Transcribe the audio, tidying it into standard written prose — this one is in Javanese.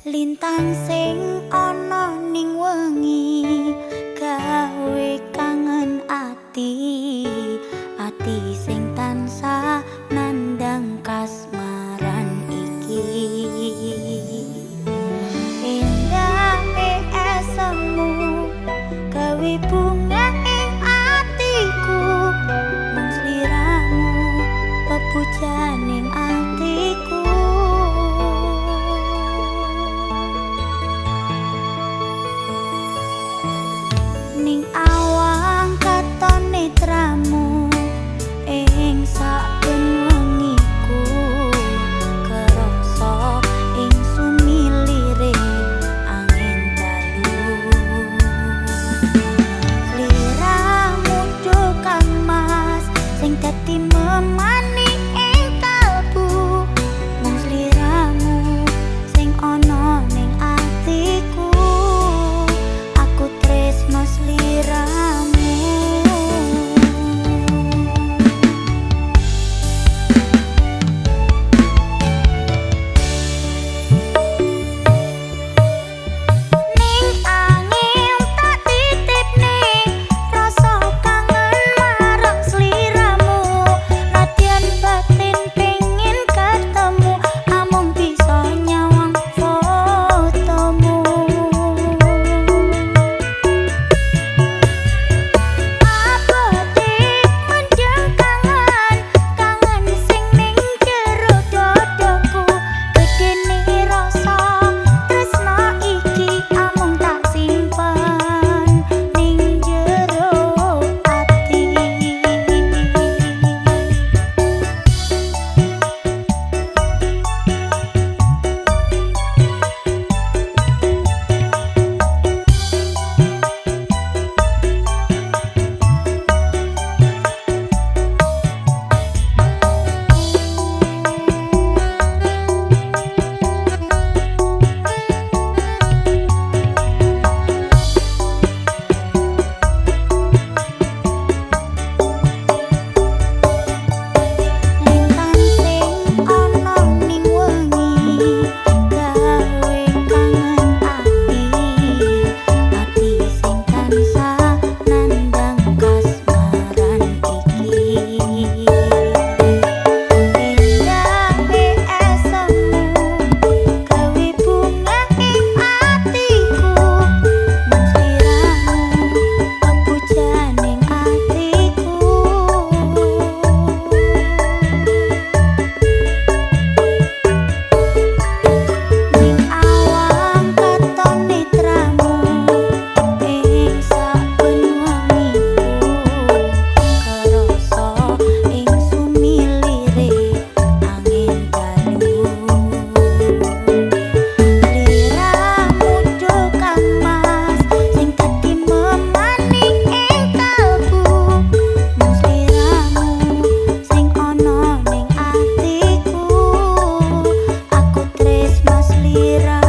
Lintang sing ana ning wengi gawe kangen ati sing tansah nandang kasmaran iki endah esemu gawe bunga ing atiku mung sliramu pepujaning atiku. Ning awang katon netramu ing saben wengiku kerasa ing sumilire angin dalu sliramu kang mas sing dadi memani ing kalbu mung sliramu sing ana ning atiku aku tresno sliramu. Ning angin tak titipne rasa kangen marang sliramu nadyan batin pengin ketemu amung bisa nyawang fotomu. Apotik menjeng kangen sing ning jero dadaku gedene rasa tresno iki amung tak simpen ning jero ati. Lintang sing ana ning wengi gawe kangen ati sing tansah nandang kasmaran iki endah esemu gawe bunga ing atiku mung sliramu pepujaning atiku. Ning awang katon netramu ing saben wengiku kerasa ing sumilire angin dalu sliramu kang mas sing dadi memani ing kalbu mung sliramu sing ana ning atiku aku tresno sliramu.